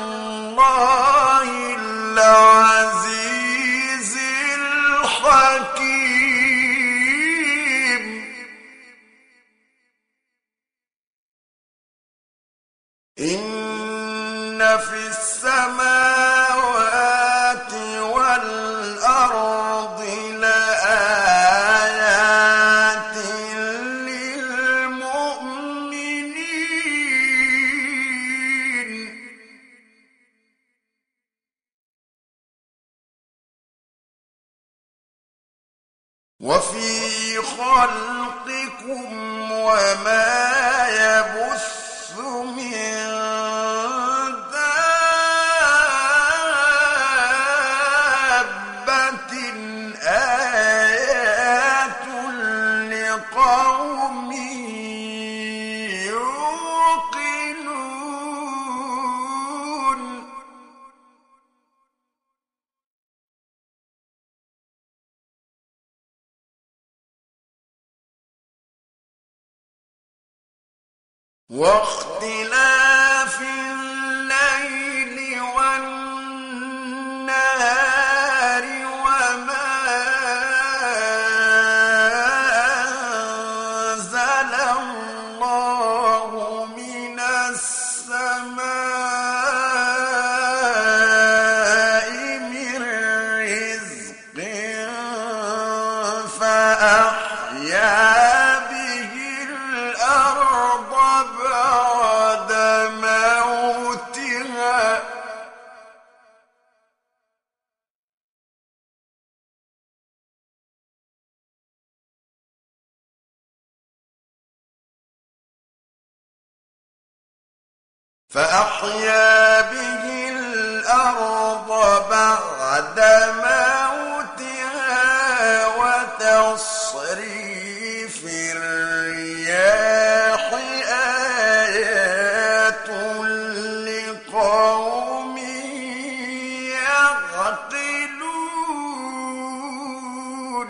اللَّهِ الْعَزِيزِ الْحَكِيمِ إِنَّ فِي السَّمَاوَاتِ وَالْأَرْضِ لَآيَاتٍ لِلْمُؤْمِنِينَ وَفِي خَلْقِكُمْ وَمَا يَبُثُّ مِن دَابَّةٍ آيَاتٌ لِقَوْمٍ يُوقِنُونَ وَاخْتِلَافِ اللَّيْلِ وَالنَّهَارِ وَمَا أَنزَلَ اللَّهُ مِنَ السَّمَاءِ مِن رِّزْقٍ فَأَحْيَا بِهِ الْأَرْضَ بَعْدَ مَوْتِهَا وَتَصْرِيفِ الرِّيَاحِ آيَاتٌ لِقَوْمٍ يَعْقِلُونَ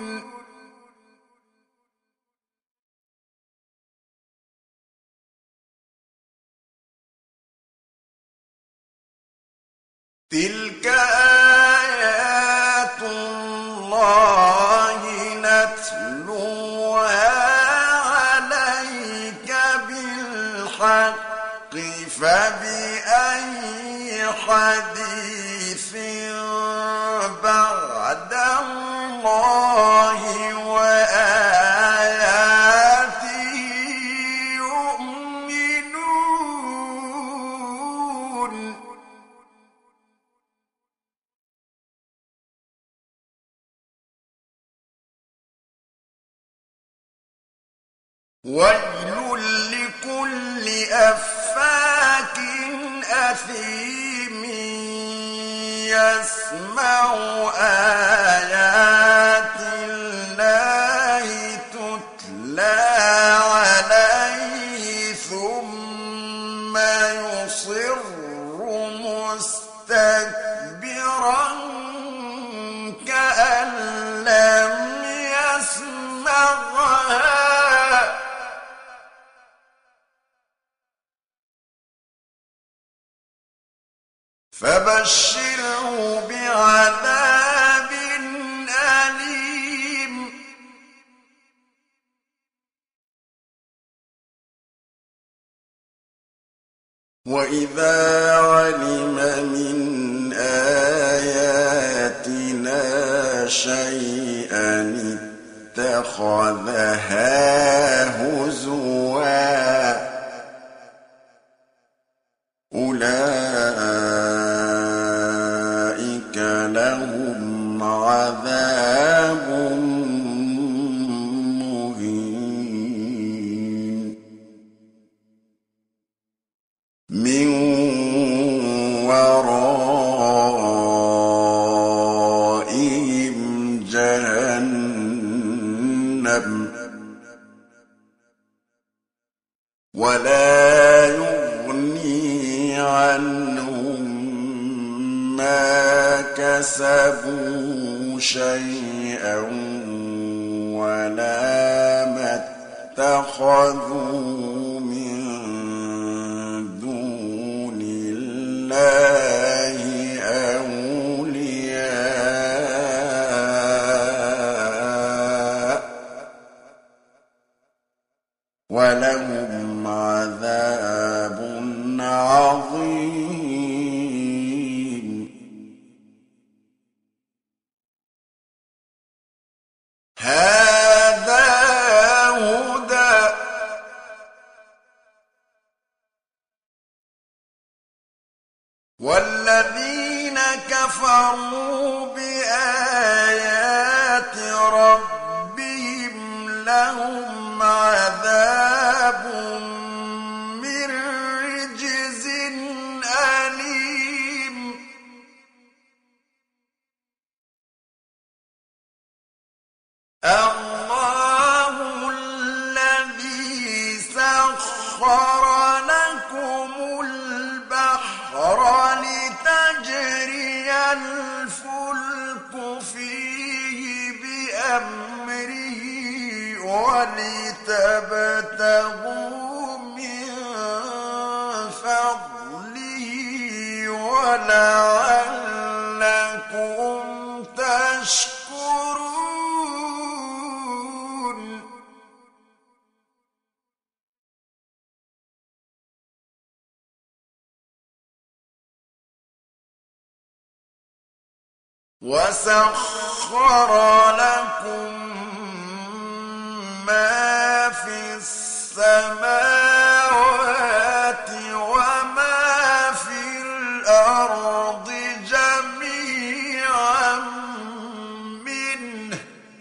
تِلْكَ آيَاتُ اللَّهِ نَتْلُوهَا عَلَيْكَ بِالْحَقِّ فَبِأَيِّ حَدِيثٍ بَعْدَ اللَّهِ وَآيَاتِهِ يُؤْمِنُونَ وَيْلٌ لِّكُلِّ أَفَّاكٍ أَثِيمٍ يَسْمَعُ آيَاتِ اللَّهِ تُتْلَىٰ عَلَيْهِ ثُمَّ يُصِرُّ مُسْتَكْبِرًا كَأَن لَّمْ يَسْمَعْهَا فَبَشِّرْهُ بِعَذَابٍ أَلِيمٍ وَإِذَا عَلِمَ مِنْ آيَاتِنَا شَيْئًا اتَّخَذَهَا هُزُوًا أُولَٰئِكَ لَهُمْ عَذَابٌ مُّهِينٌ مِّن وَرَائِهِمْ جَهَنَّمُ وَلَا يُغْنِي عَنْهُم مَّا كَسَبُوا شَيْئًا وَلَا مَا اتَّخَذُوا مِن دُونِ اللَّهِ والذين كفروا بآيات ربهم لهم عذاب من رجز أليم الله الذي سخر لكم البحر لتجري الفلك فيه بأمره ولتبتغوا من فضله ولعلكم تشكرون وسخر لكم ما في السماوات وما في الأرض جميعا منه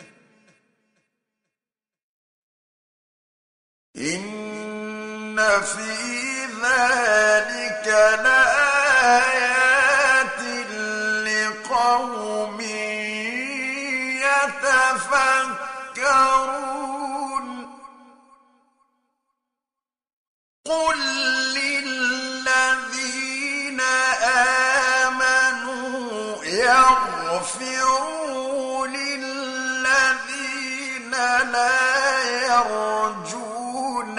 إن في ذلك لآيات لقوم يتفكرون قل للذين آمنوا يغفروا للذين لا يرجون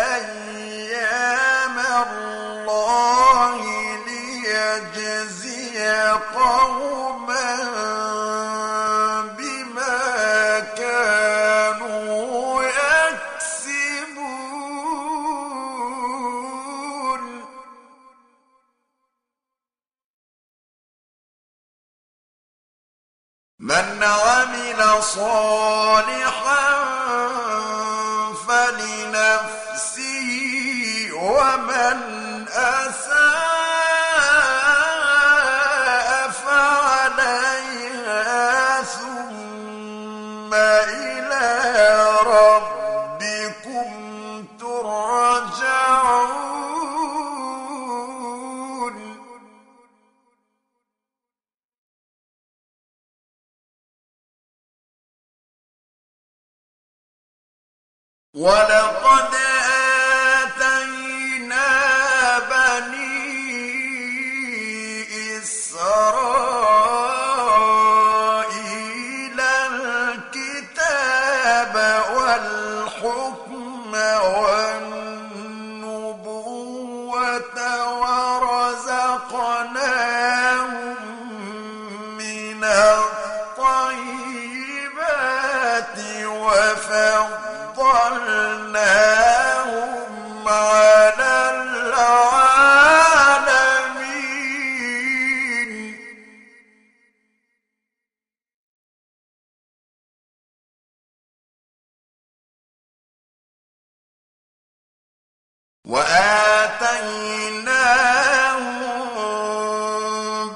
أيام الله ليجزي قوما بما كانوا يكسبون من عمل صالحا فلنفسه ومن أساء فعليها ثم إلى ربكم ترجعون ولقد آتينا بني إسرائيل الكتاب والحكم والنبوة ورزقناهم من الطيبات وفضلناهم على العالمين وآتيناهم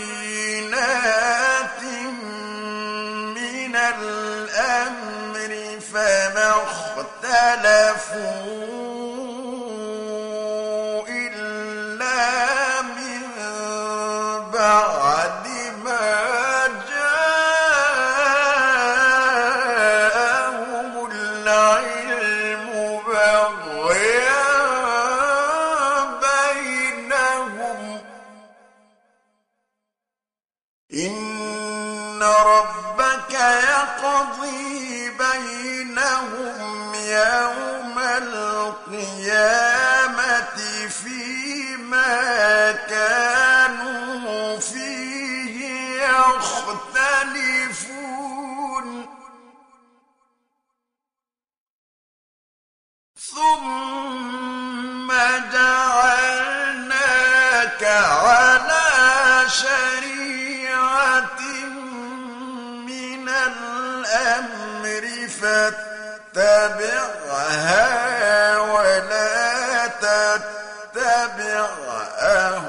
بينات من الأمر فما اختلفوا إلا من بعد ما جاءهم العلم بغيا بينهم إن ربك يقضي بينهم يوم القيامة فيما كانوا فيه يختلفون ثم جعلناك على شريعة من الأمر فاتبعها ولا تتبع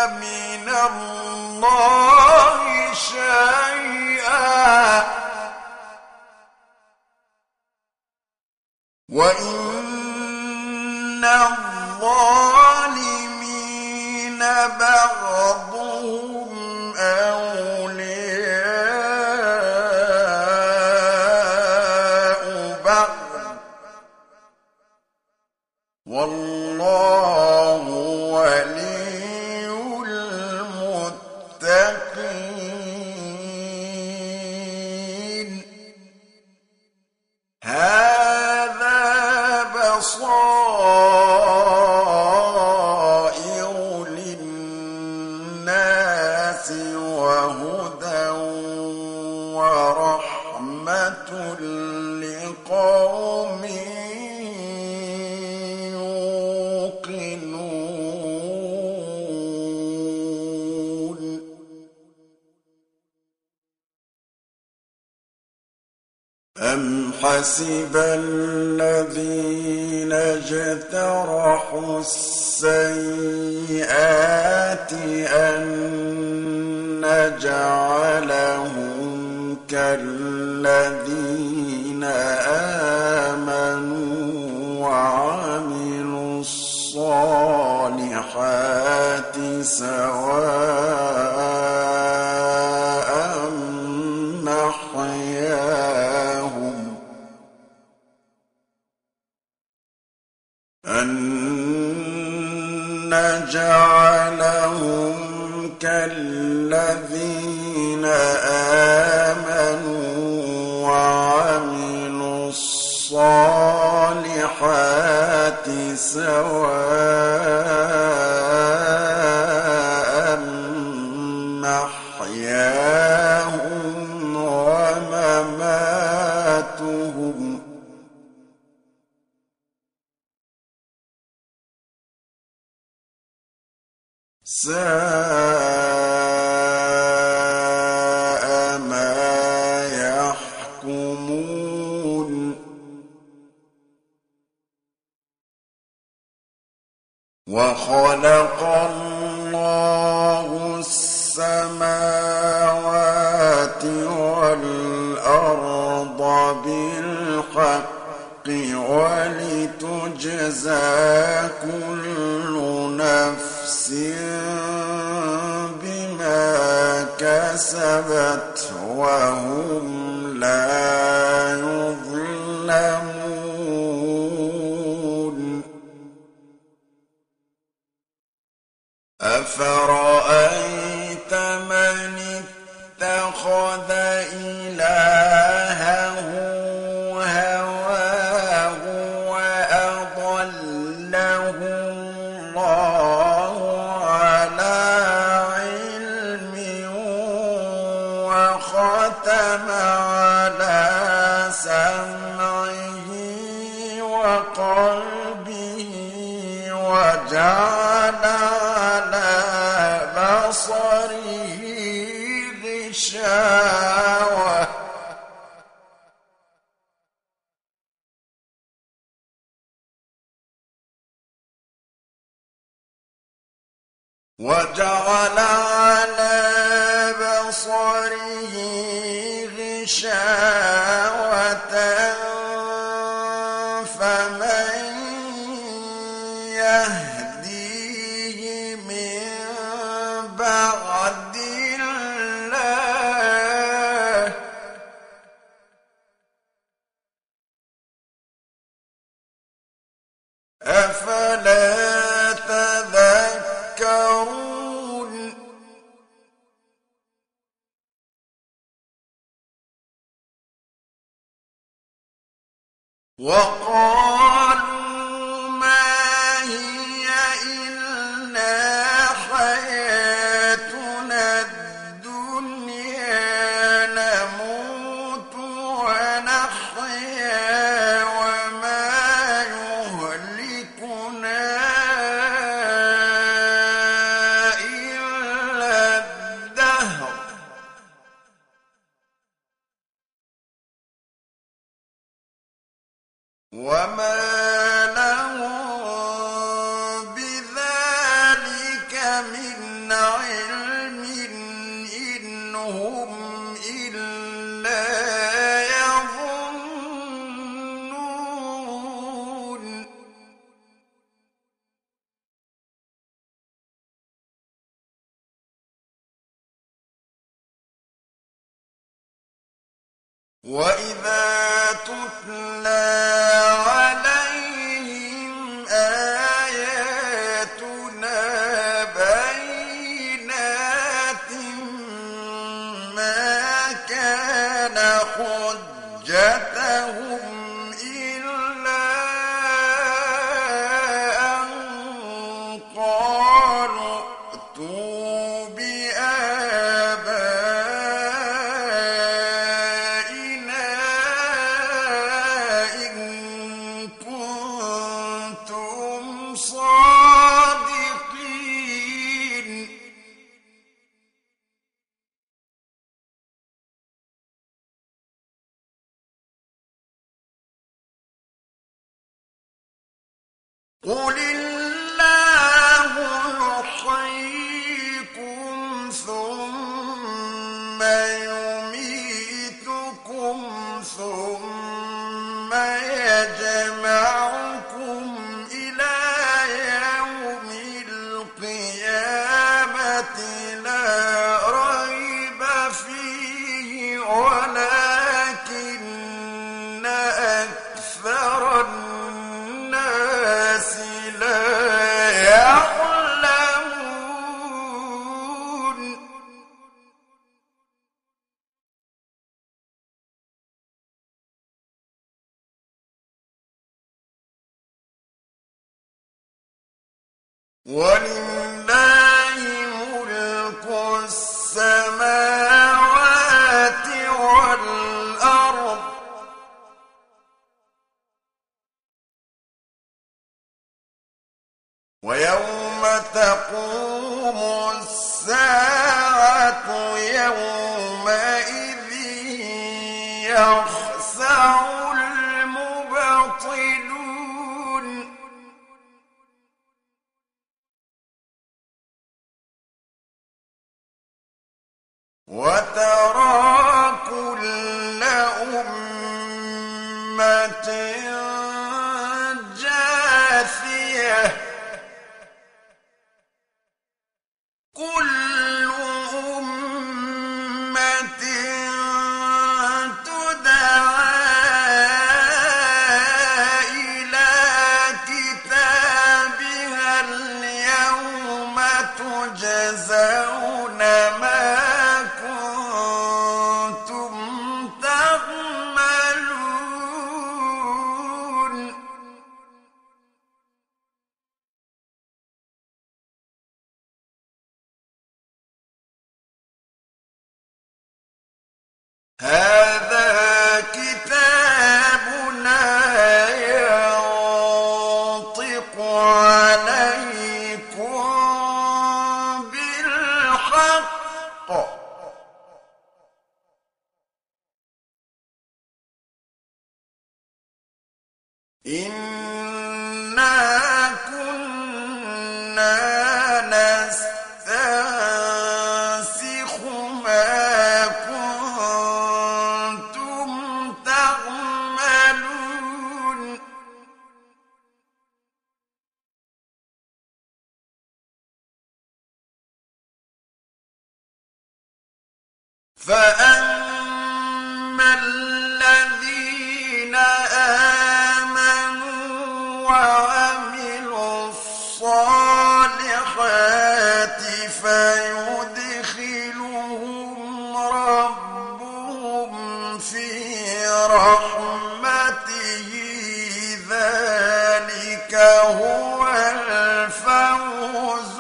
من الله شيئا وإن الظالمين بعضهم أولياء بعض والله ولي المتقين هذا بصائر للناس وهدى ورحمة لقوم يوقنون أم حسب الذين اجترحوا السيئات أن نجعلهم كالذين آمنوا وعملوا الصالحات سواء محياهم أن نجعلهم كالذين آمنوا وعملوا الصالحات سواء محياهم ومماتهم ساء ما يحكمون وخلق الله السماوات والأرض بالحق ولتجزى كل نفس بما كسبت وهم لا يظلمون أفرأيت من اتخذ إلهه هواه وأضله الله على علم وختم على سمعه وقلبه وجعل على بصره غشاوة وجعل على بصره غشاوة فمن يهديه من بعد الله أفلا تذكرون وقالوا ما هي إلا حياتنا الدنيا نموت ونحيا وما يهلكنا إلا الدهر وما لهم بذلك من وَإِذَا تُتْلَىٰ عَلَيْهِمْ آيَاتُنَا بَيِّنَاتٍ مَّا كَانَ حُجَّتَهُمْ إِلَّا أَن قَالُوا ائْتُوا بِآبَائِنَا إِن كُنتُمْ صَادِقِينَ قُلِ اللَّهُ يُحْيِيكُمْ ثُمَّ يُمِيتُكُمْ ثُمَّ يَجْمَعُكُمْ إِلَىٰ يَوْمِ الْقِيَامَةِ لَا رَيْبَ فِيهِ وَلَٰكِنَّ أَكْثَرَ النَّاسِ لَا يَعْلَمُونَ وَلِلَّهِ مُلْكُ السَّمَاوَاتِ وَالْأَرْضِ ۚ وَيَوْمَ تَقُومُ السَّاعَةُ يَوْمَئِذٍ يَخْسَرُ الْمُبْطِلُونَ وَتَرَىٰ كُلَّ أُمَّةٍ جَاثِيَةً كُلُّ أُمَّةٍ تُدْعَىٰ إِلَىٰ كِتَابِهَا الْيَوْمَ تُجْزَوْنَ مَا كُنتُمْ تَعْمَلُونَ هَٰذَا كِتَابُنَا يَنطِقُ عَلَيْكُم بِالْحَقِّ ۚ إِنَّا كُنَّا نَسْتَنسِخُ مَا كُنتُمْ تَعْمَلُونَ فَأَمَّا الَّذِينَ آمَنُوا وَعَمِلُوا الصَّالِحَاتِ فَيُدْخِلُهُمْ رَبُّهُمْ فِي رَحْمَتِهِ ۚ ذَٰلِكَ هُوَ الْفَوْزُ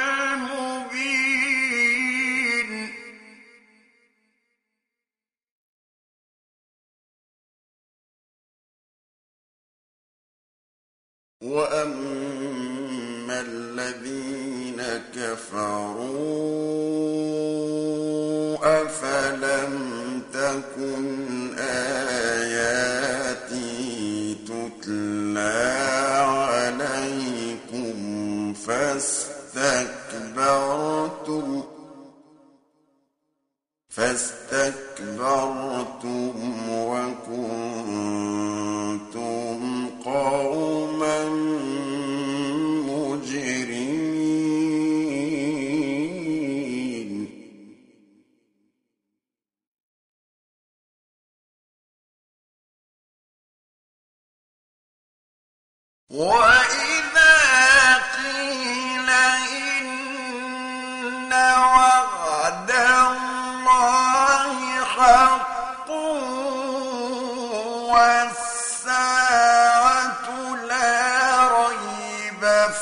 الْمُبِينُ وَأَمَّا الَّذِينَ كَفَرُوا أَفَلَمْ تَكُنْ آيَاتِي تُتْلَىٰ عَلَيْكُمْ فَاسْتَكْبَرْتُمْ وَكُنتُمْ قَوْمًا وإذا قيل إن وعد الله حق والساعة لا ريب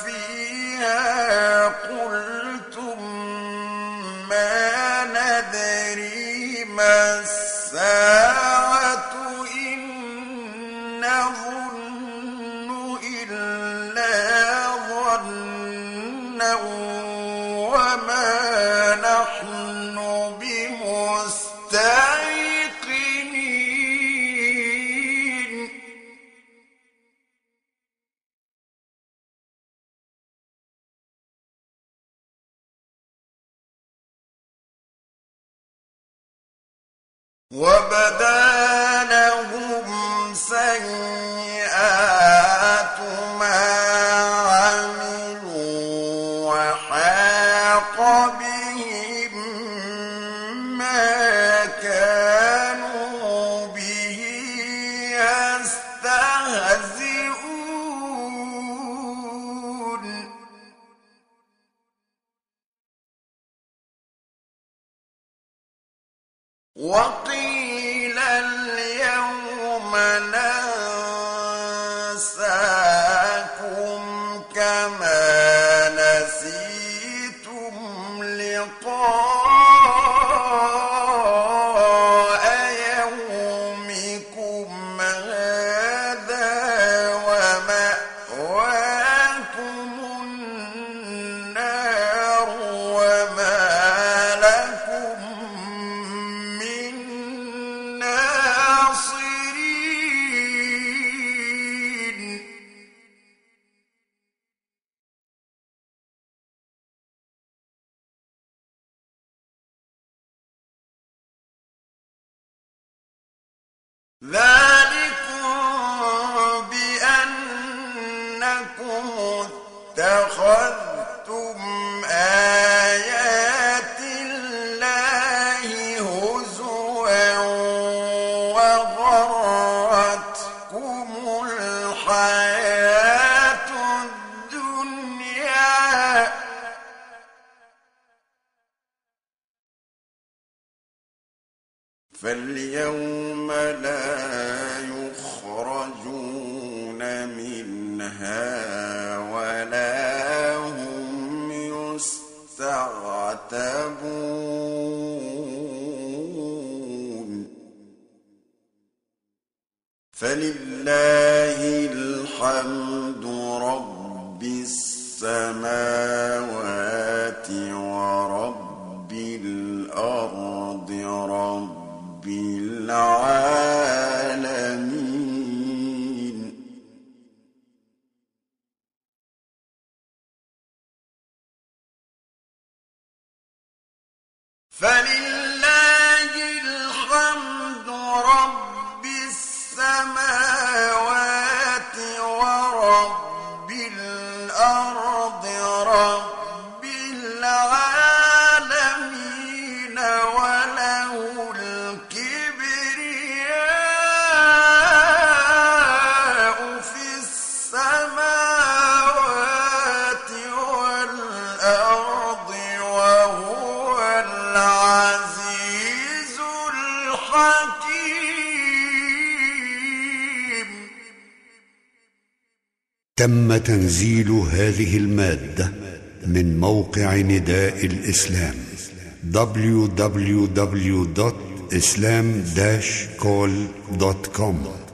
فيها قلتم ما ندري ما الساعة إن نظن إلا ظنا وما نحن بمستيقنين وبدا لهم سيئات ما عملوا وحاق بهم ما كانوا به يستهزئون وقيل اليوم ننساكم كما نسيتم لقاء يومكم هذا ومأواكم النار وما لكم من ناصرين ذلكم بأنكم اتخذتم آيات الله هزوا وغرتكم الحياة الدنيا فاليوم لا يخرجون منها ولا هم يستعتبون فلله الحمد رب السماوات ورب الأرض رب العالمين فلله الحمد رب السماوات ورب الأرض رب العالمين وله الكبرياء في السماوات والأرض وهو العزيز الحكيم. تم تنزيل هذه المادة من موقع نداء الإسلام www.islam-call.com